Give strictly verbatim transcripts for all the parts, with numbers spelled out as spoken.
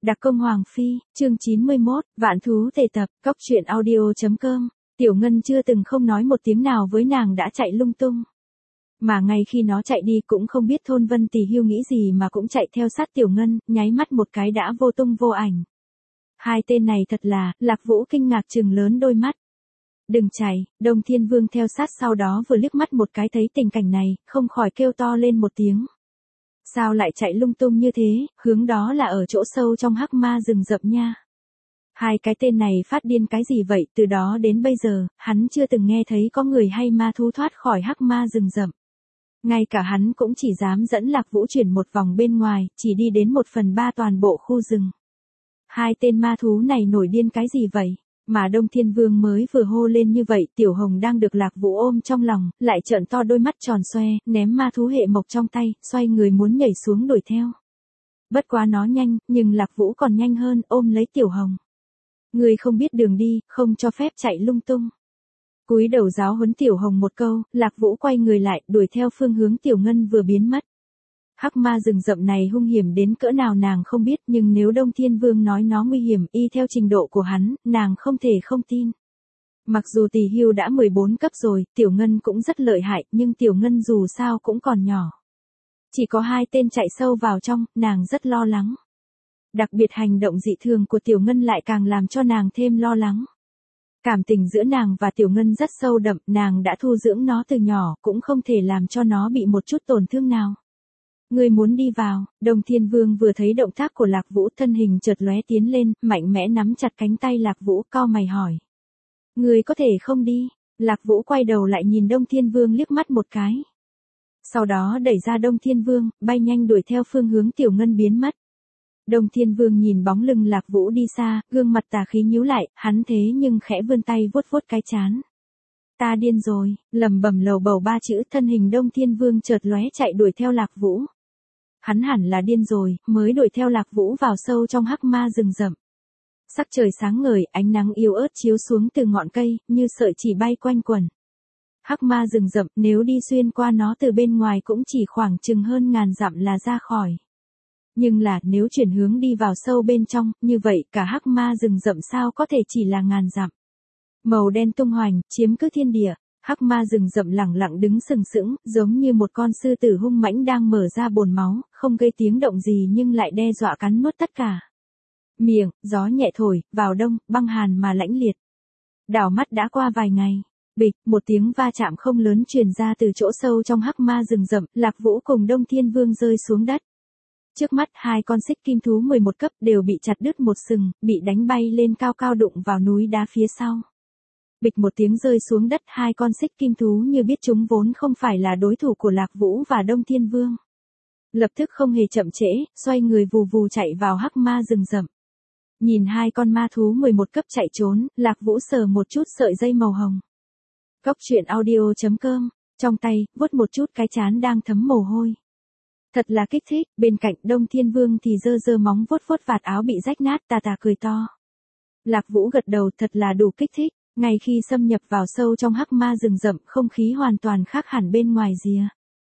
Đặc công Hoàng Phi, chương chín mươi mốt, Vạn thú tề tập, cóc truyện audio chấm com. Tiểu Ngân chưa từng không nói một tiếng nào với nàng đã chạy lung tung. Mà ngay khi nó chạy đi cũng không biết Thôn Vân Tỳ Hưu nghĩ gì mà cũng chạy theo sát Tiểu Ngân, nháy mắt một cái đã vô tung vô ảnh. Hai tên này thật là, Lạc Vũ kinh ngạc trừng lớn đôi mắt. Đừng chạy, Đông Thiên Vương theo sát sau đó vừa liếc mắt một cái thấy tình cảnh này, không khỏi kêu to lên một tiếng. Sao lại chạy lung tung như thế, hướng đó là ở chỗ sâu trong hắc ma rừng rậm nha. Hai cái tên này phát điên cái gì vậy, từ đó đến bây giờ, hắn chưa từng nghe thấy có người hay ma thú thoát khỏi hắc ma rừng rậm. Ngay cả hắn cũng chỉ dám dẫn Lạc Vũ chuyển một vòng bên ngoài, chỉ đi đến một phần ba toàn bộ khu rừng. Hai tên ma thú này nổi điên cái gì vậy? Mà Đông Thiên Vương mới vừa hô lên như vậy, Tiểu Hồng đang được Lạc Vũ ôm trong lòng, lại trợn to đôi mắt tròn xoe, ném ma thú hệ mộc trong tay, xoay người muốn nhảy xuống đuổi theo. Bất quá nó nhanh, nhưng Lạc Vũ còn nhanh hơn, ôm lấy Tiểu Hồng. Người không biết đường đi, không cho phép chạy lung tung. Cúi đầu giáo huấn Tiểu Hồng một câu, Lạc Vũ quay người lại, đuổi theo phương hướng Tiểu Ngân vừa biến mất. Hắc ma rừng rậm này hung hiểm đến cỡ nào nàng không biết, nhưng nếu Đông Thiên Vương nói nó nguy hiểm y theo trình độ của hắn, nàng không thể không tin. Mặc dù Tỳ Hưu đã mười bốn cấp rồi, Tiểu Ngân cũng rất lợi hại, nhưng Tiểu Ngân dù sao cũng còn nhỏ. Chỉ có hai tên chạy sâu vào trong, nàng rất lo lắng. Đặc biệt hành động dị thường của Tiểu Ngân lại càng làm cho nàng thêm lo lắng. Cảm tình giữa nàng và Tiểu Ngân rất sâu đậm, nàng đã thu dưỡng nó từ nhỏ, cũng không thể làm cho nó bị một chút tổn thương nào. Ngươi muốn đi vào, Đông Thiên Vương vừa thấy động tác của Lạc Vũ thân hình chợt lóe tiến lên, mạnh mẽ nắm chặt cánh tay Lạc Vũ cau mày hỏi. Ngươi có thể không đi, Lạc Vũ quay đầu lại nhìn Đông Thiên Vương liếc mắt một cái. Sau đó đẩy ra Đông Thiên Vương, bay nhanh đuổi theo phương hướng Tiểu Ngân biến mất. Đông Thiên Vương nhìn bóng lưng Lạc Vũ đi xa, gương mặt tà khí nhíu lại, hắn thế nhưng khẽ vươn tay vuốt vuốt cái trán. Ta điên rồi, lẩm bẩm lầu bầu ba chữ, thân hình Đông Thiên Vương chợt lóe chạy đuổi theo Lạc Vũ. Hắn hẳn là điên rồi, mới đuổi theo Lạc Vũ vào sâu trong hắc ma rừng rậm. Sắc trời sáng ngời, ánh nắng yếu ớt chiếu xuống từ ngọn cây, như sợi chỉ bay quanh quẩn. Hắc ma rừng rậm, nếu đi xuyên qua nó từ bên ngoài cũng chỉ khoảng chừng hơn ngàn dặm là ra khỏi. Nhưng là, nếu chuyển hướng đi vào sâu bên trong, như vậy cả hắc ma rừng rậm sao có thể chỉ là ngàn dặm. Màu đen tung hoành, chiếm cứ thiên địa. Hắc ma rừng rậm lẳng lặng đứng sừng sững, giống như một con sư tử hung mãnh đang mở ra bồn máu, không gây tiếng động gì nhưng lại đe dọa cắn nuốt tất cả. Miệng, gió nhẹ thổi, vào đông, băng hàn mà lãnh liệt. Đảo mắt đã qua vài ngày. Bịch, một tiếng va chạm không lớn truyền ra từ chỗ sâu trong hắc ma rừng rậm, Lạc Vũ cùng Đông Thiên Vương rơi xuống đất. Trước mắt hai con xích kim thú mười một cấp đều bị chặt đứt một sừng, bị đánh bay lên cao cao đụng vào núi đá phía sau. Bịch một tiếng rơi xuống đất, hai con xích kim thú như biết chúng vốn không phải là đối thủ của Lạc Vũ và Đông Thiên Vương. Lập tức không hề chậm trễ, xoay người vù vù chạy vào hắc ma rừng rậm. Nhìn hai con ma thú mười một cấp chạy trốn, Lạc Vũ sờ một chút sợi dây màu hồng. Cóc truyện audio chấm com, trong tay, vuốt một chút cái trán đang thấm mồ hôi. Thật là kích thích, bên cạnh Đông Thiên Vương thì giơ giơ móng vuốt vuốt vạt áo bị rách nát tà tà cười to. Lạc Vũ gật đầu, thật là đủ kích thích. Ngay khi xâm nhập vào sâu trong hắc ma rừng rậm, không khí hoàn toàn khác hẳn bên ngoài rìa.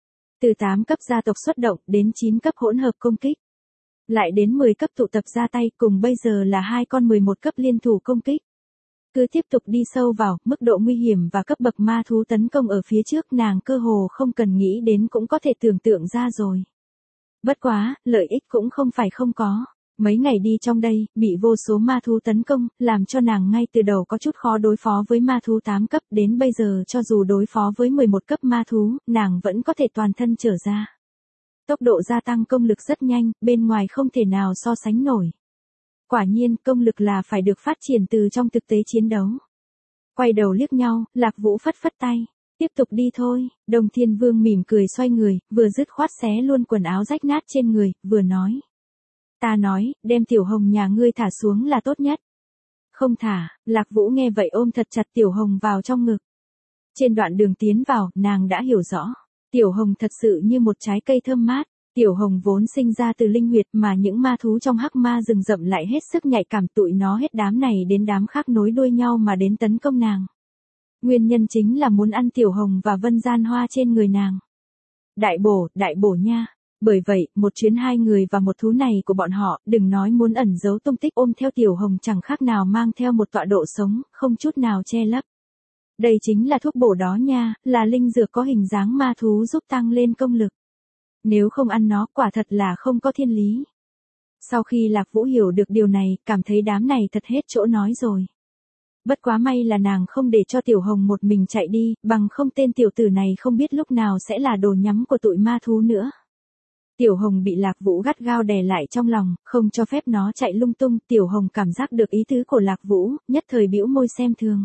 Từ tám cấp gia tộc xuất động đến chín cấp hỗn hợp công kích. Lại đến mười cấp tụ tập ra tay, cùng bây giờ là hai con mười một cấp liên thủ công kích. Cứ tiếp tục đi sâu vào, mức độ nguy hiểm và cấp bậc ma thú tấn công ở phía trước nàng cơ hồ không cần nghĩ đến cũng có thể tưởng tượng ra rồi. Bất quá, lợi ích cũng không phải không có. Mấy ngày đi trong đây, bị vô số ma thú tấn công, làm cho nàng ngay từ đầu có chút khó đối phó với ma thú tám cấp, đến bây giờ cho dù đối phó với mười một cấp ma thú, nàng vẫn có thể toàn thân trở ra. Tốc độ gia tăng công lực rất nhanh, bên ngoài không thể nào so sánh nổi. Quả nhiên, công lực là phải được phát triển từ trong thực tế chiến đấu. Quay đầu liếc nhau, Lạc Vũ phất phất tay. Tiếp tục đi thôi, Đông Thiên Vương mỉm cười xoay người, vừa dứt khoát xé luôn quần áo rách nát trên người, vừa nói. Ta nói, đem Tiểu Hồng nhà ngươi thả xuống là tốt nhất. Không thả, Lạc Vũ nghe vậy ôm thật chặt Tiểu Hồng vào trong ngực. Trên đoạn đường tiến vào, nàng đã hiểu rõ. Tiểu Hồng thật sự như một trái cây thơm mát. Tiểu Hồng vốn sinh ra từ linh huyệt mà những ma thú trong hắc ma rừng rậm lại hết sức nhạy cảm, tụi nó hết đám này đến đám khác nối đuôi nhau mà đến tấn công nàng. Nguyên nhân chính là muốn ăn Tiểu Hồng và Vân Gian Hoa trên người nàng. Đại bổ, đại bổ nha. Bởi vậy, một chuyến hai người và một thú này của bọn họ, đừng nói muốn ẩn giấu tung tích ôm theo Tiểu Hồng chẳng khác nào mang theo một tọa độ sống, không chút nào che lấp. Đây chính là thuốc bổ đó nha, là linh dược có hình dáng ma thú giúp tăng lên công lực. Nếu không ăn nó quả thật là không có thiên lý. Sau khi Lạc Vũ hiểu được điều này, cảm thấy đám này thật hết chỗ nói rồi. Bất quá may là nàng không để cho Tiểu Hồng một mình chạy đi, bằng không tên tiểu tử này không biết lúc nào sẽ là đồ nhắm của tụi ma thú nữa. Tiểu Hồng bị Lạc Vũ gắt gao đè lại trong lòng, không cho phép nó chạy lung tung. Tiểu Hồng cảm giác được ý tứ của Lạc Vũ, nhất thời bĩu môi xem thường.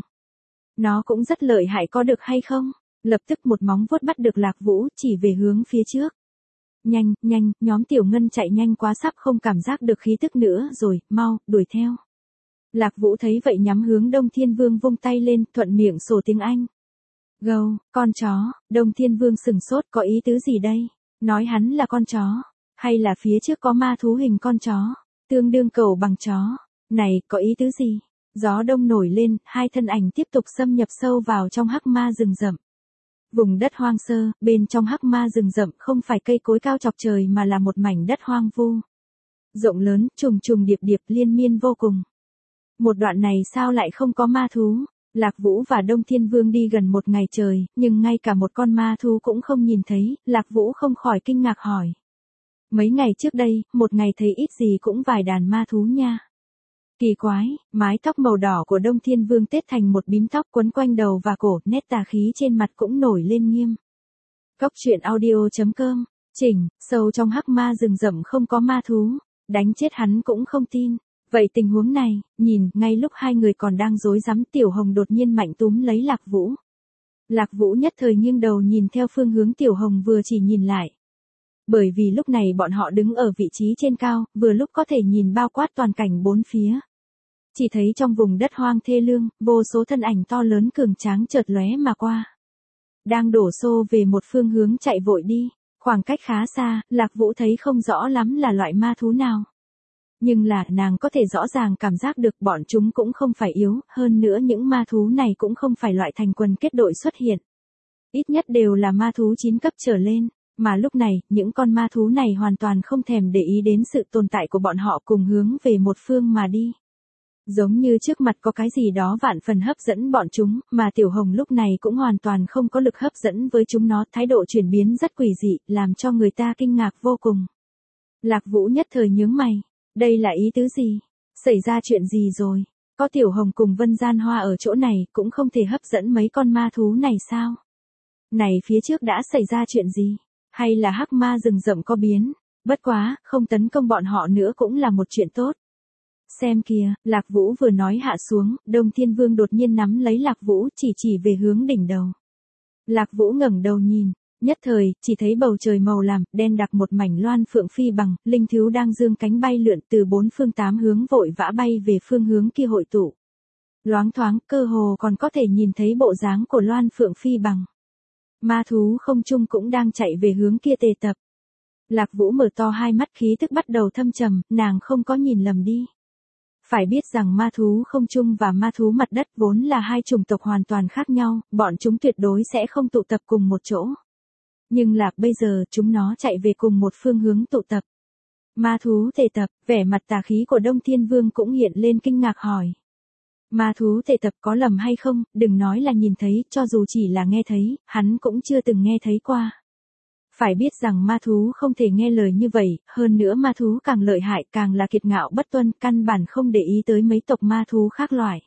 Nó cũng rất lợi hại có được hay không? Lập tức một móng vuốt bắt được Lạc Vũ, chỉ về hướng phía trước. Nhanh, nhanh, nhóm Tiểu Ngân chạy nhanh quá sắp không cảm giác được khí tức nữa rồi, mau, đuổi theo. Lạc Vũ thấy vậy nhắm hướng Đông Thiên Vương vung tay lên, thuận miệng sổ tiếng Anh. Gâu, con chó. Đông Thiên Vương sừng sốt, có ý tứ gì đây? Nói hắn là con chó, hay là phía trước có ma thú hình con chó, tương đương cẩu bằng chó. Này, có ý tứ gì? Gió đông nổi lên, hai thân ảnh tiếp tục xâm nhập sâu vào trong hắc ma rừng rậm. Vùng đất hoang sơ, bên trong hắc ma rừng rậm không phải cây cối cao chọc trời mà là một mảnh đất hoang vu. Rộng lớn, trùng trùng điệp điệp liên miên vô cùng. Một đoạn này sao lại không có ma thú? Lạc Vũ và Đông Thiên Vương đi gần một ngày trời, nhưng ngay cả một con ma thú cũng không nhìn thấy, Lạc Vũ không khỏi kinh ngạc hỏi. Mấy ngày trước đây, một ngày thấy ít gì cũng vài đàn ma thú nha. Kỳ quái, mái tóc màu đỏ của Đông Thiên Vương tết thành một bím tóc quấn quanh đầu và cổ, nét tà khí trên mặt cũng nổi lên nghiêm. Cốc truyện audio chấm com, chỉnh, sâu trong hắc ma rừng rậm không có ma thú, đánh chết hắn cũng không tin. Vậy tình huống này, nhìn, ngay lúc hai người còn đang rối rắm Tiểu Hồng đột nhiên mạnh túm lấy Lạc Vũ. Lạc Vũ nhất thời nghiêng đầu nhìn theo phương hướng Tiểu Hồng vừa chỉ nhìn lại. Bởi vì lúc này bọn họ đứng ở vị trí trên cao, vừa lúc có thể nhìn bao quát toàn cảnh bốn phía. Chỉ thấy trong vùng đất hoang thê lương, vô số thân ảnh to lớn cường tráng chợt lóe mà qua. Đang đổ xô về một phương hướng chạy vội đi, khoảng cách khá xa, Lạc Vũ thấy không rõ lắm là loại ma thú nào. Nhưng là nàng có thể rõ ràng cảm giác được bọn chúng cũng không phải yếu, hơn nữa những ma thú này cũng không phải loại thành quần kết đội xuất hiện. Ít nhất đều là ma thú chín cấp trở lên, mà lúc này, những con ma thú này hoàn toàn không thèm để ý đến sự tồn tại của bọn họ cùng hướng về một phương mà đi. Giống như trước mặt có cái gì đó vạn phần hấp dẫn bọn chúng, mà Tiểu Hồng lúc này cũng hoàn toàn không có lực hấp dẫn với chúng nó, thái độ chuyển biến rất quỷ dị, làm cho người ta kinh ngạc vô cùng. Lạc Vũ nhất thời nhướng mày. Đây là ý tứ gì? Xảy ra chuyện gì rồi? Có Tiểu Hồng cùng Vân Gian Hoa ở chỗ này cũng không thể hấp dẫn mấy con ma thú này sao? Này phía trước đã xảy ra chuyện gì? Hay là hắc ma rừng rậm có biến? Bất quá, không tấn công bọn họ nữa cũng là một chuyện tốt. Xem kìa, Lạc Vũ vừa nói hạ xuống, Đông Thiên Vương đột nhiên nắm lấy Lạc Vũ chỉ chỉ về hướng đỉnh đầu. Lạc Vũ ngẩng đầu nhìn. Nhất thời, chỉ thấy bầu trời màu làm, đen đặc một mảnh loan phượng phi bằng, linh thú đang dương cánh bay lượn từ bốn phương tám hướng vội vã bay về phương hướng kia hội tụ. Loáng thoáng, cơ hồ còn có thể nhìn thấy bộ dáng của loan phượng phi bằng. Ma thú không trung cũng đang chạy về hướng kia tề tập. Lạc Vũ mở to hai mắt khí tức bắt đầu thâm trầm, nàng không có nhìn lầm đi. Phải biết rằng ma thú không trung và ma thú mặt đất vốn là hai chủng tộc hoàn toàn khác nhau, bọn chúng tuyệt đối sẽ không tụ tập cùng một chỗ. Nhưng là bây giờ chúng nó chạy về cùng một phương hướng tụ tập. Ma thú tề tập, vẻ mặt tà khí của Đông Thiên Vương cũng hiện lên kinh ngạc hỏi. Ma thú tề tập có lầm hay không, đừng nói là nhìn thấy, cho dù chỉ là nghe thấy, hắn cũng chưa từng nghe thấy qua. Phải biết rằng ma thú không thể nghe lời như vậy, hơn nữa ma thú càng lợi hại càng là kiệt ngạo bất tuân, căn bản không để ý tới mấy tộc ma thú khác loại.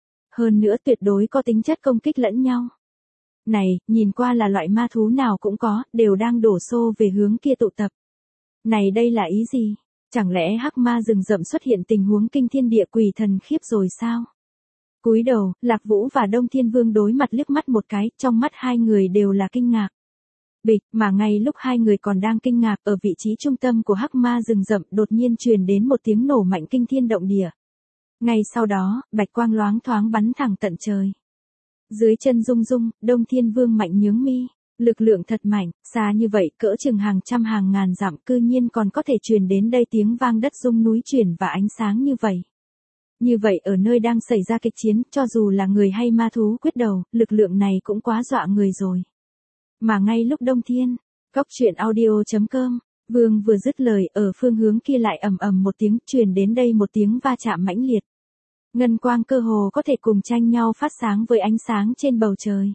Hơn nữa tuyệt đối có tính chất công kích lẫn nhau. Này, nhìn qua là loại ma thú nào cũng có, đều đang đổ xô về hướng kia tụ tập. Này đây là ý gì? Chẳng lẽ hắc ma rừng rậm xuất hiện tình huống kinh thiên địa quỷ thần khiếp rồi sao? Cúi đầu, Lạc Vũ và Đông Thiên Vương đối mặt liếc mắt một cái, trong mắt hai người đều là kinh ngạc. Bịch, mà ngay lúc hai người còn đang kinh ngạc, ở vị trí trung tâm của hắc ma rừng rậm đột nhiên truyền đến một tiếng nổ mạnh kinh thiên động địa. Ngay sau đó, bạch quang loáng thoáng bắn thẳng tận trời. Dưới chân rung rung, Đông Thiên Vương mạnh nhướng mi, lực lượng thật mạnh, xa như vậy cỡ chừng hàng trăm hàng ngàn dặm cư nhiên còn có thể truyền đến đây tiếng vang đất rung núi chuyển và ánh sáng như vậy. Như vậy ở nơi đang xảy ra kịch chiến, cho dù là người hay ma thú quyết đầu, lực lượng này cũng quá dọa người rồi. Mà ngay lúc Đông Thiên, Cốc truyện audio chấm com, Vương vừa dứt lời, ở phương hướng kia lại ầm ầm một tiếng, truyền đến đây một tiếng va chạm mãnh liệt. Ngân quang cơ hồ có thể cùng tranh nhau phát sáng với ánh sáng trên bầu trời.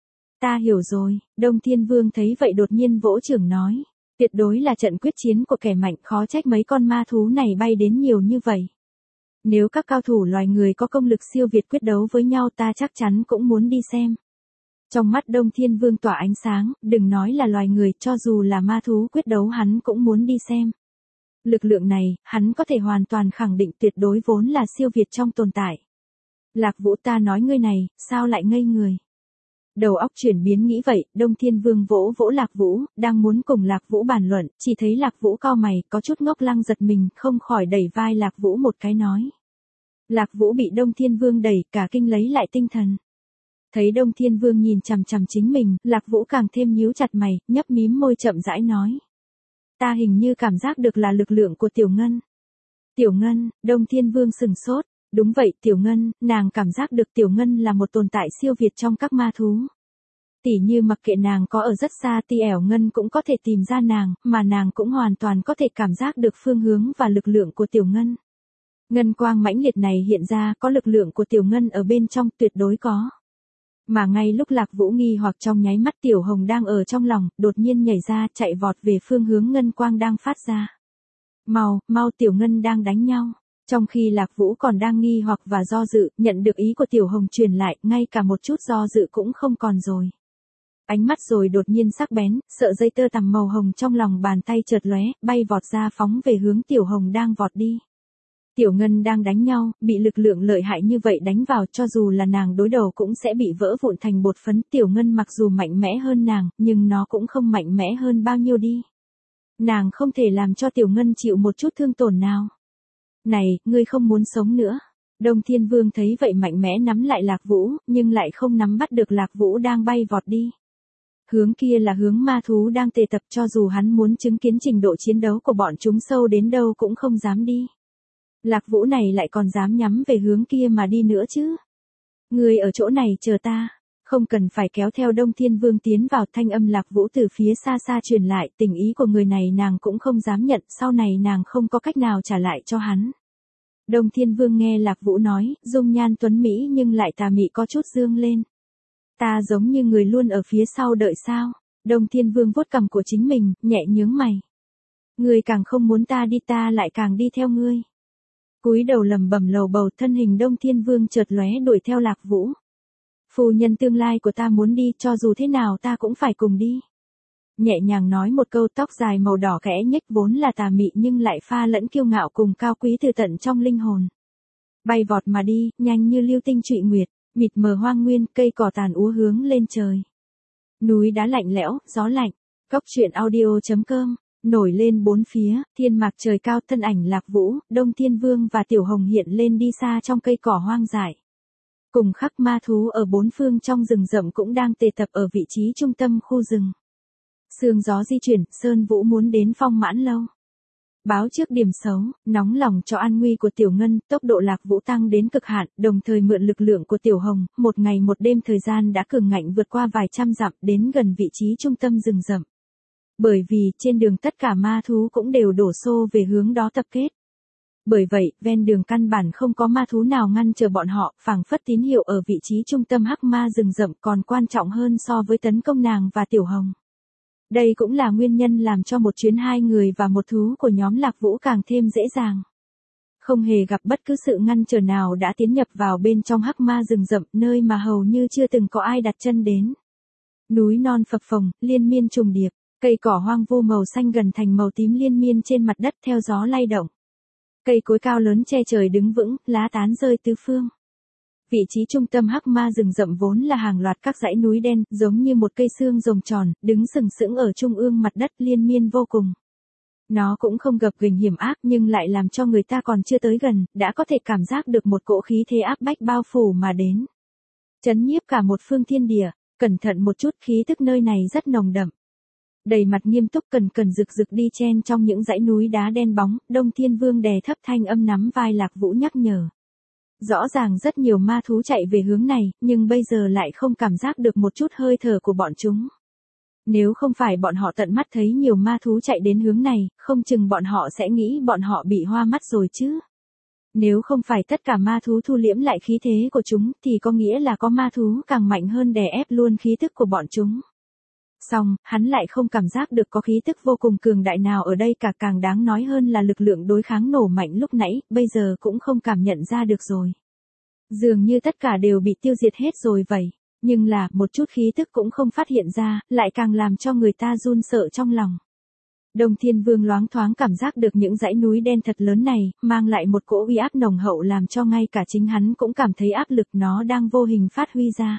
Ta hiểu rồi, Đông Thiên Vương thấy vậy đột nhiên vỗ chưởng nói. Tuyệt đối là trận quyết chiến của kẻ mạnh, khó trách mấy con ma thú này bay đến nhiều như vậy. Nếu các cao thủ loài người có công lực siêu việt quyết đấu với nhau ta chắc chắn cũng muốn đi xem. Trong mắt Đông Thiên Vương tỏa ánh sáng, đừng nói là loài người, cho dù là ma thú quyết đấu hắn cũng muốn đi xem. Lực lượng này, hắn có thể hoàn toàn khẳng định tuyệt đối vốn là siêu việt trong tồn tại. Lạc Vũ, ta nói ngươi này, sao lại ngây người? Đầu óc chuyển biến nghĩ vậy, Đông Thiên Vương vỗ vỗ Lạc Vũ, đang muốn cùng Lạc Vũ bàn luận, chỉ thấy Lạc Vũ cau mày, có chút ngốc lăng giật mình, không khỏi đẩy vai Lạc Vũ một cái nói. Lạc Vũ bị Đông Thiên Vương đẩy, cả kinh lấy lại tinh thần. Thấy Đông Thiên Vương nhìn chằm chằm chính mình, Lạc Vũ càng thêm nhíu chặt mày, nhấp mím môi chậm rãi nói. Ta hình như cảm giác được là lực lượng của Tiểu Ngân. Tiểu Ngân, Đông Thiên Vương sừng sốt. Đúng vậy, Tiểu Ngân, nàng cảm giác được Tiểu Ngân là một tồn tại siêu việt trong các ma thú. Tỉ như mặc kệ nàng có ở rất xa thì ẻo Ngân cũng có thể tìm ra nàng, mà nàng cũng hoàn toàn có thể cảm giác được phương hướng và lực lượng của Tiểu Ngân. Ngân quang mãnh liệt này hiện ra có lực lượng của Tiểu Ngân ở bên trong tuyệt đối có. Mà ngay lúc Lạc Vũ nghi hoặc trong nháy mắt Tiểu Hồng đang ở trong lòng, đột nhiên nhảy ra chạy vọt về phương hướng Ngân quang đang phát ra. Mau, mau Tiểu Ngân đang đánh nhau. Trong khi Lạc Vũ còn đang nghi hoặc và do dự, nhận được ý của Tiểu Hồng truyền lại, ngay cả một chút do dự cũng không còn rồi. Ánh mắt rồi đột nhiên sắc bén, sợ dây tơ tằm màu hồng trong lòng bàn tay chợt lóe, bay vọt ra phóng về hướng Tiểu Hồng đang vọt đi. Tiểu Ngân đang đánh nhau, bị lực lượng lợi hại như vậy đánh vào cho dù là nàng đối đầu cũng sẽ bị vỡ vụn thành bột phấn. Tiểu Ngân mặc dù mạnh mẽ hơn nàng, nhưng nó cũng không mạnh mẽ hơn bao nhiêu đi. Nàng không thể làm cho Tiểu Ngân chịu một chút thương tổn nào. Này, ngươi không muốn sống nữa. Đông Thiên Vương thấy vậy mạnh mẽ nắm lại Lạc Vũ, nhưng lại không nắm bắt được Lạc Vũ đang bay vọt đi. Hướng kia là hướng ma thú đang tề tập, cho dù hắn muốn chứng kiến trình độ chiến đấu của bọn chúng sâu đến đâu cũng không dám đi. Lạc Vũ này lại còn dám nhắm về hướng kia mà đi nữa chứ. Ngươi ở chỗ này chờ ta. Không cần phải kéo theo Đông Thiên Vương tiến vào, thanh âm Lạc Vũ từ phía xa xa truyền lại, tình ý của người này nàng cũng không dám nhận, sau này nàng không có cách nào trả lại cho hắn. Đông Thiên Vương nghe Lạc Vũ nói, dung nhan tuấn mỹ nhưng lại tà mị có chút dương lên. Ta giống như người luôn ở phía sau đợi sao? Đông Thiên Vương vuốt cằm của chính mình, nhẹ nhướng mày. Ngươi càng không muốn ta đi ta lại càng đi theo ngươi. Cúi đầu lầm bầm lầu bầu, thân hình Đông Thiên Vương chợt lóe đuổi theo Lạc Vũ. Phu nhân tương lai của ta muốn đi, cho dù thế nào ta cũng phải cùng đi. Nhẹ nhàng nói một câu, tóc dài màu đỏ khẽ nhếch vốn là tà mị nhưng lại pha lẫn kiêu ngạo cùng cao quý từ tận trong linh hồn. Bay vọt mà đi, nhanh như lưu tinh trụy nguyệt, mịt mờ hoang nguyên, cây cỏ tàn úa hướng lên trời. Núi đá lạnh lẽo, gió lạnh. Cốc truyện audio chấm com. Nổi lên bốn phía, thiên mạc trời cao, thân ảnh Lạc Vũ, Đông Thiên Vương và Tiểu Hồng hiện lên đi xa trong cây cỏ hoang dại. Cùng khắc ma thú ở bốn phương trong rừng rậm cũng đang tề tập ở vị trí trung tâm khu rừng. Sương gió di chuyển, Sơn Vũ muốn đến Phong Mãn Lâu. Báo trước điểm xấu, nóng lòng cho an nguy của Tiểu Ngân, tốc độ Lạc Vũ tăng đến cực hạn, đồng thời mượn lực lượng của Tiểu Hồng, một ngày một đêm thời gian đã cường ngạnh vượt qua vài trăm dặm đến gần vị trí trung tâm rừng rậm. Bởi vì trên đường tất cả ma thú cũng đều đổ xô về hướng đó tập kết. Bởi vậy, ven đường căn bản không có ma thú nào ngăn chờ bọn họ, phảng phất tín hiệu ở vị trí trung tâm hắc ma rừng rậm còn quan trọng hơn so với tấn công nàng và Tiểu Hồng. Đây cũng là nguyên nhân làm cho một chuyến hai người và một thú của nhóm Lạc Vũ càng thêm dễ dàng. Không hề gặp bất cứ sự ngăn trở nào đã tiến nhập vào bên trong hắc ma rừng rậm, nơi mà hầu như chưa từng có ai đặt chân đến. Núi non phập phồng, liên miên trùng điệp, cây cỏ hoang vu màu xanh gần thành màu tím liên miên trên mặt đất theo gió lay động. Cây cối cao lớn che trời đứng vững, lá tán rơi tứ phương. Vị trí trung tâm hắc ma rừng rậm vốn là hàng loạt các dãy núi đen, giống như một cây xương rồng tròn, đứng sừng sững ở trung ương mặt đất liên miên vô cùng. Nó cũng không gập ghềnh hiểm ác nhưng lại làm cho người ta còn chưa tới gần, đã có thể cảm giác được một cỗ khí thế áp bách bao phủ mà đến. Chấn nhiếp cả một phương thiên địa, cẩn thận một chút, khí tức nơi này rất nồng đậm. Đầy mặt nghiêm túc cần cần rực rực đi chen trong những dãy núi đá đen bóng, Đông Thiên Vương đè thấp thanh âm nắm vai Lạc Vũ nhắc nhở. Rõ ràng rất nhiều ma thú chạy về hướng này, nhưng bây giờ lại không cảm giác được một chút hơi thở của bọn chúng. Nếu không phải bọn họ tận mắt thấy nhiều ma thú chạy đến hướng này, không chừng bọn họ sẽ nghĩ bọn họ bị hoa mắt rồi chứ. Nếu không phải tất cả ma thú thu liễm lại khí thế của chúng thì có nghĩa là có ma thú càng mạnh hơn đè ép luôn khí tức của bọn chúng. Xong, hắn lại không cảm giác được có khí tức vô cùng cường đại nào ở đây cả, càng đáng nói hơn là lực lượng đối kháng nổ mạnh lúc nãy, bây giờ cũng không cảm nhận ra được rồi. Dường như tất cả đều bị tiêu diệt hết rồi vậy, nhưng là một chút khí tức cũng không phát hiện ra, lại càng làm cho người ta run sợ trong lòng. Đông Thiên Vương loáng thoáng cảm giác được những dãy núi đen thật lớn này, mang lại một cỗ uy áp nồng hậu làm cho ngay cả chính hắn cũng cảm thấy áp lực nó đang vô hình phát huy ra.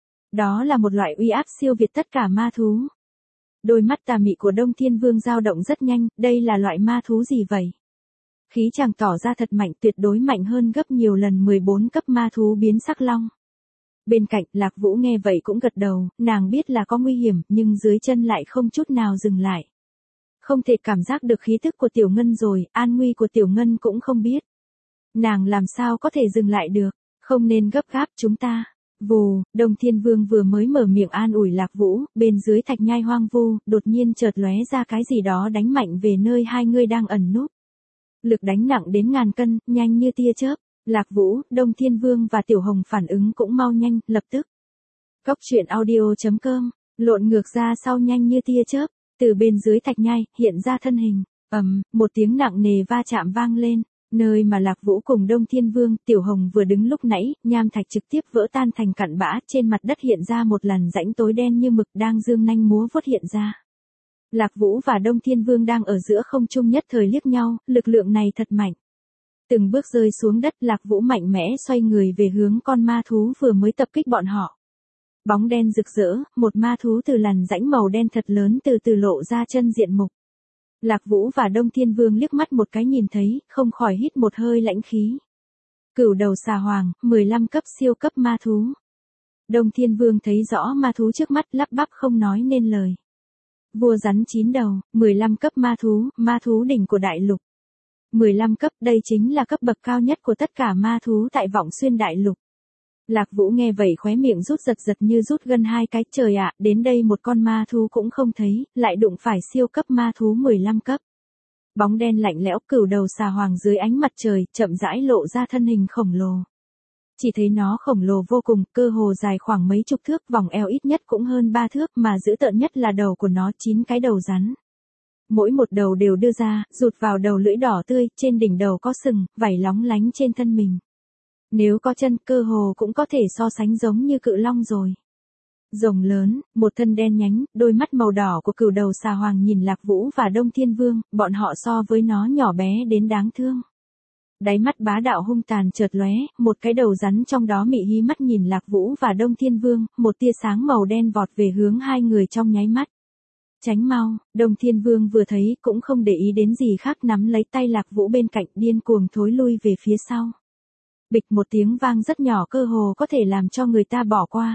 Đó là một loại uy áp siêu việt tất cả ma thú. Đôi mắt tà mị của Đông Thiên Vương dao động rất nhanh, đây là loại ma thú gì vậy? Khí chàng tỏ ra thật mạnh, tuyệt đối mạnh hơn gấp nhiều lần mười bốn cấp ma thú biến sắc long. Bên cạnh, Lạc Vũ nghe vậy cũng gật đầu, nàng biết là có nguy hiểm, nhưng dưới chân lại không chút nào dừng lại. Không thể cảm giác được khí tức của Tiểu Ngân rồi, an nguy của Tiểu Ngân cũng không biết. Nàng làm sao có thể dừng lại được, không nên gấp gáp chúng ta. Vù, Đông Thiên Vương vừa mới mở miệng an ủi Lạc Vũ, bên dưới thạch nhai hoang vu, đột nhiên chợt lóe ra cái gì đó đánh mạnh về nơi hai người đang ẩn núp. Lực đánh nặng đến ngàn cân, nhanh như tia chớp. Lạc Vũ, Đông Thiên Vương và Tiểu Hồng phản ứng cũng mau nhanh, lập tức. Cốc truyện audio chấm com, lộn ngược ra sau nhanh như tia chớp, từ bên dưới thạch nhai, hiện ra thân hình. Ầm, một tiếng nặng nề va chạm vang lên. Nơi mà Lạc Vũ cùng Đông Thiên Vương, Tiểu Hồng vừa đứng lúc nãy, nham thạch trực tiếp vỡ tan thành cặn bã, trên mặt đất hiện ra một làn rãnh tối đen như mực đang dương nanh múa vuốt hiện ra. Lạc Vũ và Đông Thiên Vương đang ở giữa không trung nhất thời liếc nhau, lực lượng này thật mạnh. Từng bước rơi xuống đất, Lạc Vũ mạnh mẽ xoay người về hướng con ma thú vừa mới tập kích bọn họ. Bóng đen rực rỡ, một ma thú từ làn rãnh màu đen thật lớn từ từ lộ ra chân diện mục. Lạc Vũ và Đông Thiên Vương liếc mắt một cái nhìn thấy, không khỏi hít một hơi lãnh khí. Cửu đầu xà hoàng, mười lăm cấp siêu cấp ma thú. Đông Thiên Vương thấy rõ ma thú trước mắt, lắp bắp không nói nên lời. Vua rắn chín đầu, mười lăm cấp ma thú, ma thú đỉnh của đại lục. mười lăm cấp, đây chính là cấp bậc cao nhất của tất cả ma thú tại Vọng Xuyên đại lục. Lạc Vũ nghe vậy khóe miệng rút giật giật như rút gân hai cái, trời ạ, đến đây một con ma thú cũng không thấy, lại đụng phải siêu cấp ma thú mười lăm cấp. Bóng đen lạnh lẽo, cửu đầu xà hoàng dưới ánh mặt trời, chậm rãi lộ ra thân hình khổng lồ. Chỉ thấy nó khổng lồ vô cùng, cơ hồ dài khoảng mấy chục thước, vòng eo ít nhất cũng hơn ba thước, mà dữ tợn nhất là đầu của nó chín cái đầu rắn. Mỗi một đầu đều đưa ra, rụt vào đầu lưỡi đỏ tươi, trên đỉnh đầu có sừng, vảy lóng lánh trên thân mình. Nếu có chân, cơ hồ cũng có thể so sánh giống như cự long rồi. Rồng lớn, một thân đen nhánh, đôi mắt màu đỏ của cửu đầu xà hoàng nhìn Lạc Vũ và Đông Thiên Vương, bọn họ so với nó nhỏ bé đến đáng thương. Đáy mắt bá đạo hung tàn chợt lóe, một cái đầu rắn trong đó mị hí mắt nhìn Lạc Vũ và Đông Thiên Vương, một tia sáng màu đen vọt về hướng hai người trong nháy mắt. Tránh mau, Đông Thiên Vương vừa thấy cũng không để ý đến gì khác, nắm lấy tay Lạc Vũ bên cạnh, điên cuồng thối lui về phía sau. Bịch một tiếng vang rất nhỏ, cơ hồ có thể làm cho người ta bỏ qua.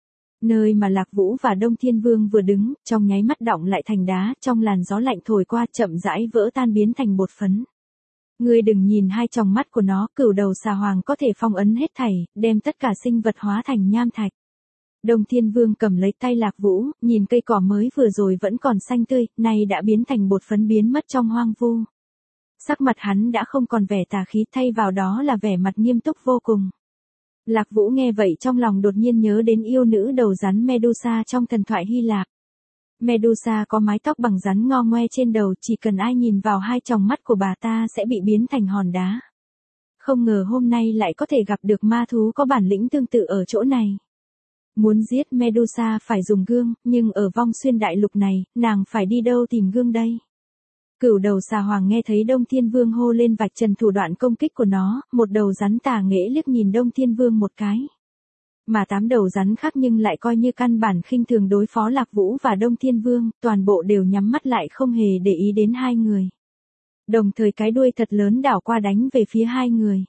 Nơi mà Lạc Vũ và Đông Thiên Vương vừa đứng, trong nháy mắt đọng lại thành đá, trong làn gió lạnh thổi qua chậm rãi vỡ tan biến thành bột phấn. Ngươi đừng nhìn hai tròng mắt của nó, cửu đầu xà hoàng có thể phong ấn hết thảy, đem tất cả sinh vật hóa thành nham thạch. Đông Thiên Vương cầm lấy tay Lạc Vũ, nhìn cây cỏ mới vừa rồi vẫn còn xanh tươi, nay đã biến thành bột phấn biến mất trong hoang vu. Sắc mặt hắn đã không còn vẻ tà khí, thay vào đó là vẻ mặt nghiêm túc vô cùng. Lạc Vũ nghe vậy trong lòng đột nhiên nhớ đến yêu nữ đầu rắn Medusa trong thần thoại Hy Lạp. Medusa có mái tóc bằng rắn ngo ngoe trên đầu, chỉ cần ai nhìn vào hai tròng mắt của bà ta sẽ bị biến thành hòn đá. Không ngờ hôm nay lại có thể gặp được ma thú có bản lĩnh tương tự ở chỗ này. Muốn giết Medusa phải dùng gương, nhưng ở Vong Xuyên đại lục này, nàng phải đi đâu tìm gương đây? Cửu đầu xà hoàng nghe thấy Đông Thiên Vương hô lên vạch trần thủ đoạn công kích của nó, một đầu rắn tà nghệ liếc nhìn Đông Thiên Vương một cái. Mà tám đầu rắn khác nhưng lại coi như căn bản khinh thường đối phó Lạc Vũ và Đông Thiên Vương, toàn bộ đều nhắm mắt lại không hề để ý đến hai người. Đồng thời cái đuôi thật lớn đảo qua đánh về phía hai người.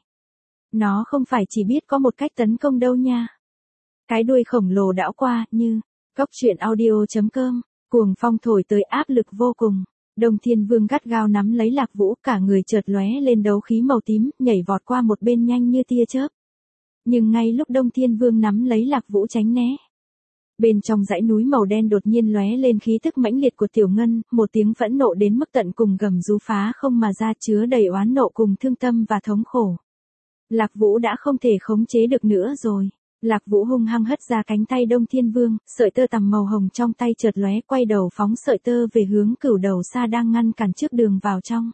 Nó không phải chỉ biết có một cách tấn công đâu nha. Cái đuôi khổng lồ đảo qua, như, cốc truyện audio chấm com, cuồng phong thổi tới áp lực vô cùng. Đông Thiên Vương gắt gao nắm lấy Lạc Vũ, cả người chợt lóe lên đấu khí màu tím, nhảy vọt qua một bên nhanh như tia chớp. Nhưng ngay lúc Đông Thiên Vương nắm lấy Lạc Vũ tránh né, Bên trong dãy núi màu đen đột nhiên lóe lên khí tức mãnh liệt của Tiểu Ngân, một tiếng phẫn nộ đến mức tận cùng gầm rú phá không mà ra, chứa đầy oán nộ cùng thương tâm và thống khổ. Lạc Vũ đã không thể khống chế được nữa rồi. Lạc Vũ hung hăng hất ra cánh tay Đông Thiên Vương, sợi tơ tằm màu hồng trong tay chợt lóe, quay đầu phóng sợi tơ về hướng Cửu Đầu Sa đang ngăn cản trước đường vào trong.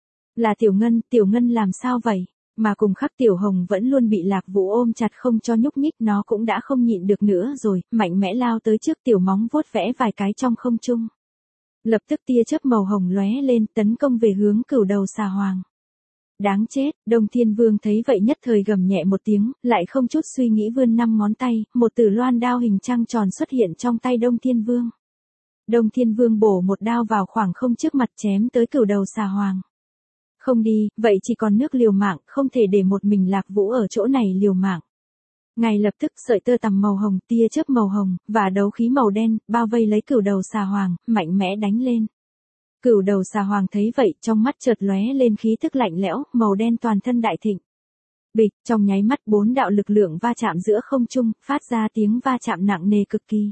Là Tiểu Ngân, Tiểu Ngân làm sao vậy? Mà cùng khắc Tiểu Hồng vẫn luôn bị Lạc Vũ ôm chặt không cho nhúc nhích, nó cũng đã không nhịn được nữa rồi, mạnh mẽ lao tới trước, tiểu móng vuốt vẽ vài cái trong không trung. Lập tức tia chớp màu hồng lóe lên, tấn công về hướng Cửu Đầu Xà Hoàng. Đáng chết, Đông Thiên Vương thấy vậy nhất thời gầm nhẹ một tiếng, lại không chút suy nghĩ vươn năm ngón tay, một tử loan đao hình trăng tròn xuất hiện trong tay Đông Thiên Vương. Đông Thiên Vương bổ một đao vào khoảng không trước mặt, chém tới Cửu Đầu Xà Hoàng. Không đi, vậy chỉ còn nước liều mạng, không thể để một mình Lạc Vũ ở chỗ này liều mạng. Ngay lập tức sợi tơ tằm màu hồng, tia chớp màu hồng, và đấu khí màu đen, bao vây lấy Cửu Đầu Xà Hoàng, mạnh mẽ đánh lên. Cửu Đầu Xà Hoàng thấy vậy, trong mắt chợt lóe lên khí tức lạnh lẽo, màu đen toàn thân đại thịnh. Bịch, trong nháy mắt bốn đạo lực lượng va chạm giữa không trung, phát ra tiếng va chạm nặng nề cực kỳ.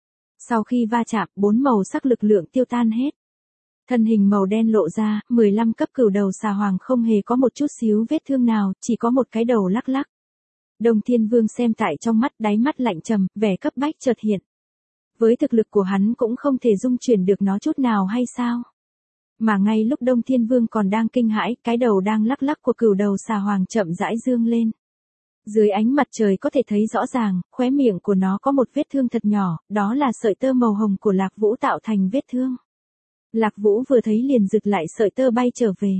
Sau khi va chạm, bốn màu sắc lực lượng tiêu tan hết. Thân hình màu đen lộ ra, mười lăm cấp Cửu Đầu Xà Hoàng không hề có một chút xíu vết thương nào, chỉ có một cái đầu lắc lắc. Đông Thiên Vương xem tại trong mắt, đáy mắt lạnh trầm, vẻ cấp bách chợt hiện. Với thực lực của hắn cũng không thể dung chuyển được nó chút nào hay sao? Mà ngay lúc Đông Thiên Vương còn đang kinh hãi, cái đầu đang lắc lắc của Cửu Đầu Xà Hoàng chậm rãi dương lên. Dưới ánh mặt trời có thể thấy rõ ràng, khóe miệng của nó có một vết thương thật nhỏ, đó là sợi tơ màu hồng của Lạc Vũ tạo thành vết thương. Lạc Vũ vừa thấy liền giựt lại, sợi tơ bay trở về.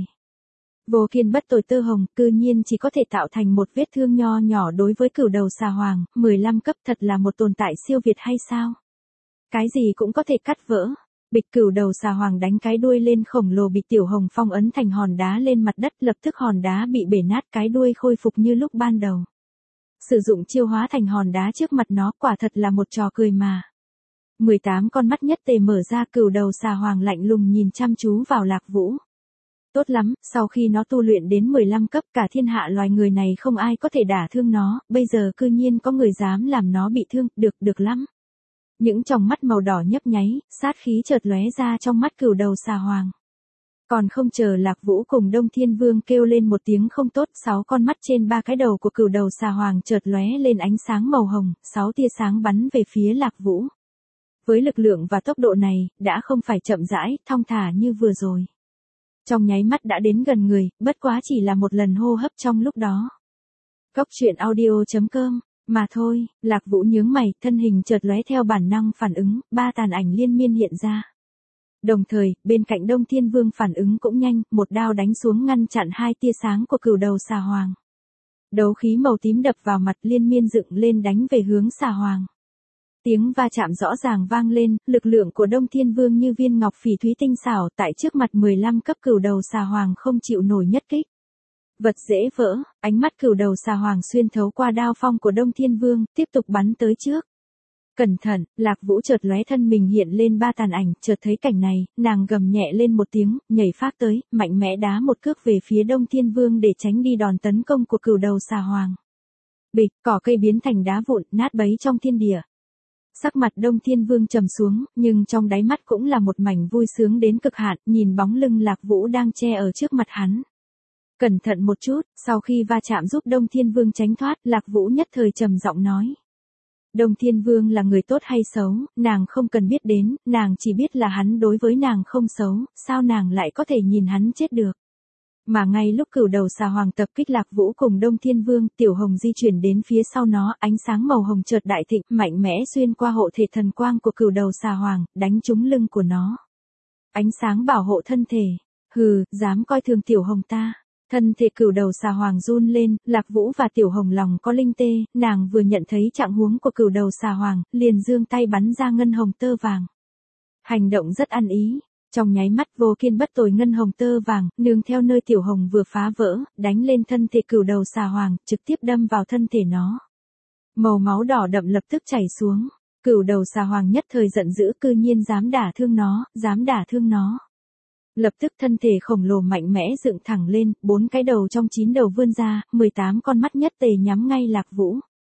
Vô kiên bất tồi tơ hồng, cư nhiên chỉ có thể tạo thành một vết thương nho nhỏ đối với Cửu Đầu Xà Hoàng, mười lăm cấp thật là một tồn tại siêu việt hay sao? Cái gì cũng có thể cắt vỡ. Bịch, Cửu Đầu Xà Hoàng đánh cái đuôi lên khổng lồ bị Tiểu Hồng phong ấn thành hòn đá lên mặt đất, lập tức hòn đá bị bể nát, cái đuôi khôi phục như lúc ban đầu. Sử dụng chiêu hóa thành hòn đá trước mặt nó, quả thật là một trò cười mà. mười tám con mắt nhất tề mở ra, Cửu Đầu Xà Hoàng lạnh lùng nhìn chăm chú vào Lạc Vũ. Tốt lắm, sau khi nó tu luyện đến mười lăm cấp, cả thiên hạ loài người này không ai có thể đả thương nó, bây giờ cư nhiên có người dám làm nó bị thương, được, được lắm. Những tròng mắt màu đỏ nhấp nháy, sát khí chợt lóe ra trong mắt Cửu Đầu Xà Hoàng. Còn không chờ Lạc Vũ cùng Đông Thiên Vương kêu lên một tiếng không tốt, sáu con mắt trên ba cái đầu của Cửu Đầu Xà Hoàng chợt lóe lên ánh sáng màu hồng, sáu tia sáng bắn về phía Lạc Vũ. Với lực lượng và tốc độ này, đã không phải chậm rãi, thong thả như vừa rồi. Trong nháy mắt đã đến gần người, bất quá chỉ là một lần hô hấp trong lúc đó. Cốc truyện audio chấm com Mà thôi, Lạc Vũ nhướng mày, thân hình chợt lóe theo bản năng phản ứng, ba tàn ảnh liên miên hiện ra. Đồng thời, bên cạnh Đông Thiên Vương phản ứng cũng nhanh, một đao đánh xuống ngăn chặn hai tia sáng của Cửu Đầu Xà Hoàng. Đấu khí màu tím đập vào mặt, liên miên dựng lên đánh về hướng Xà Hoàng. Tiếng va chạm rõ ràng vang lên, lực lượng của Đông Thiên Vương như viên ngọc phỉ thúy tinh xảo, tại trước mặt mười lăm cấp Cửu Đầu Xà Hoàng không chịu nổi nhất kích. Vật dễ vỡ, ánh mắt Cửu Đầu Xà Hoàng xuyên thấu qua đao phong của Đông Thiên Vương, tiếp tục bắn tới trước. Cẩn thận, Lạc Vũ chợt lóe thân mình hiện lên ba tàn ảnh, chợt thấy cảnh này, nàng gầm nhẹ lên một tiếng, nhảy phát tới, mạnh mẽ đá một cước về phía Đông Thiên Vương để tránh đi đòn tấn công của Cửu Đầu Xà Hoàng. Bịch, cỏ cây biến thành đá vụn, nát bấy trong thiên địa. Sắc mặt Đông Thiên Vương trầm xuống, nhưng trong đáy mắt cũng là một mảnh vui sướng đến cực hạn, nhìn bóng lưng Lạc Vũ đang che ở trước mặt hắn. Cẩn thận một chút, sau khi va chạm giúp Đông Thiên Vương tránh thoát, Lạc Vũ nhất thời trầm giọng nói. Đông Thiên Vương là người tốt hay xấu, nàng không cần biết đến, nàng chỉ biết là hắn đối với nàng không xấu, sao nàng lại có thể nhìn hắn chết được. Mà ngay lúc Cửu Đầu Xà Hoàng tập kích Lạc Vũ cùng Đông Thiên Vương, Tiểu Hồng di chuyển đến phía sau nó, ánh sáng màu hồng chợt đại thịnh, mạnh mẽ xuyên qua hộ thể thần quang của Cửu Đầu Xà Hoàng, đánh trúng lưng của nó. Ánh sáng bảo hộ thân thể, hừ, dám coi thường Tiểu Hồng ta. Thân thể Cửu Đầu Xà Hoàng run lên, Lạc Vũ và Tiểu Hồng lòng có linh tê, nàng vừa nhận thấy trạng huống của Cửu Đầu Xà Hoàng, liền giương tay bắn ra ngân hồng tơ vàng. Hành động rất ăn ý. Trong nháy mắt vô kiên bất tồi ngân hồng tơ vàng, nương theo nơi Tiểu Hồng vừa phá vỡ, đánh lên thân thể Cửu Đầu Xà Hoàng, trực tiếp đâm vào thân thể nó. Màu máu đỏ đậm lập tức chảy xuống. Cửu Đầu Xà Hoàng nhất thời giận dữ, cư nhiên dám đả thương nó, dám đả thương nó. Lập tức thân thể khổng lồ mạnh mẽ dựng thẳng lên, bốn cái đầu trong chín đầu vươn ra, mười tám con mắt nhất tề nhắm ngay Lạc Vũ.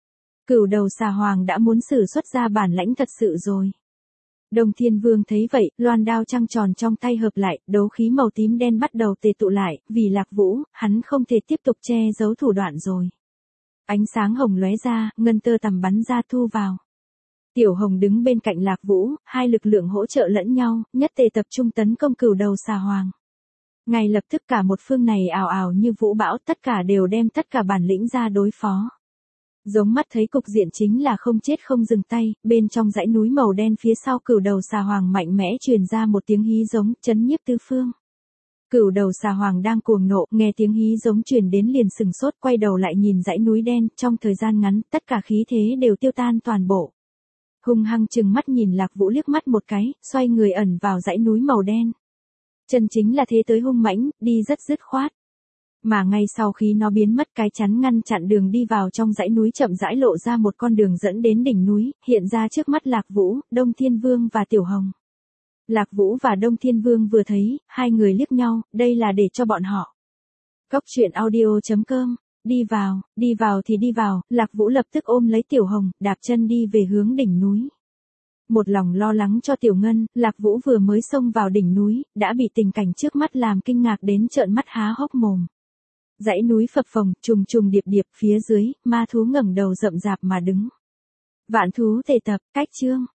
Cửu đầu xà hoàng đã muốn sử xuất ra bản lãnh thật sự rồi. Đông Thiên Vương thấy vậy, loan đao trăng tròn trong tay hợp lại, đấu khí màu tím đen bắt đầu tề tụ lại, vì Lạc Vũ, hắn không thể tiếp tục che giấu thủ đoạn rồi. Ánh sáng hồng lóe ra, ngân tơ tằm bắn ra thu vào. Tiểu Hồng đứng bên cạnh Lạc Vũ, hai lực lượng hỗ trợ lẫn nhau, nhất tề tập trung tấn công cửu đầu xà hoàng. Ngay lập tức cả một phương này ào ào như vũ bão, tất cả đều đem tất cả bản lĩnh ra đối phó. Giống mắt thấy cục diện chính là không chết không dừng tay, bên trong dãy núi màu đen phía sau cửu đầu xà hoàng mạnh mẽ truyền ra một tiếng hí giống, chấn nhiếp tứ phương. Cửu đầu xà hoàng đang cuồng nộ, nghe tiếng hí giống truyền đến liền sừng sốt, quay đầu lại nhìn dãy núi đen, trong thời gian ngắn, tất cả khí thế đều tiêu tan toàn bộ. Hung hăng chừng mắt nhìn Lạc Vũ liếc mắt một cái, xoay người ẩn vào dãy núi màu đen. Chân chính là thế tới hung mãnh, đi rất dứt khoát. Mà ngay sau khi nó biến mất, cái chắn ngăn chặn đường đi vào trong dãy núi chậm rãi lộ ra một con đường dẫn đến đỉnh núi, hiện ra trước mắt Lạc Vũ, Đông Thiên Vương và Tiểu Hồng. Lạc Vũ và Đông Thiên Vương vừa thấy, hai người liếc nhau, đây là để cho bọn họ. Cốc truyện audio chấm com, đi vào, đi vào thì đi vào, Lạc Vũ lập tức ôm lấy Tiểu Hồng, đạp chân đi về hướng đỉnh núi. Một lòng lo lắng cho Tiểu Ngân, Lạc Vũ vừa mới xông vào đỉnh núi, đã bị tình cảnh trước mắt làm kinh ngạc đến trợn mắt há hốc mồm. Dãy núi phập phồng, trùng trùng điệp điệp, phía dưới, ma thú ngẩng đầu rậm rạp mà đứng. Vạn thú tề tập, cách chương.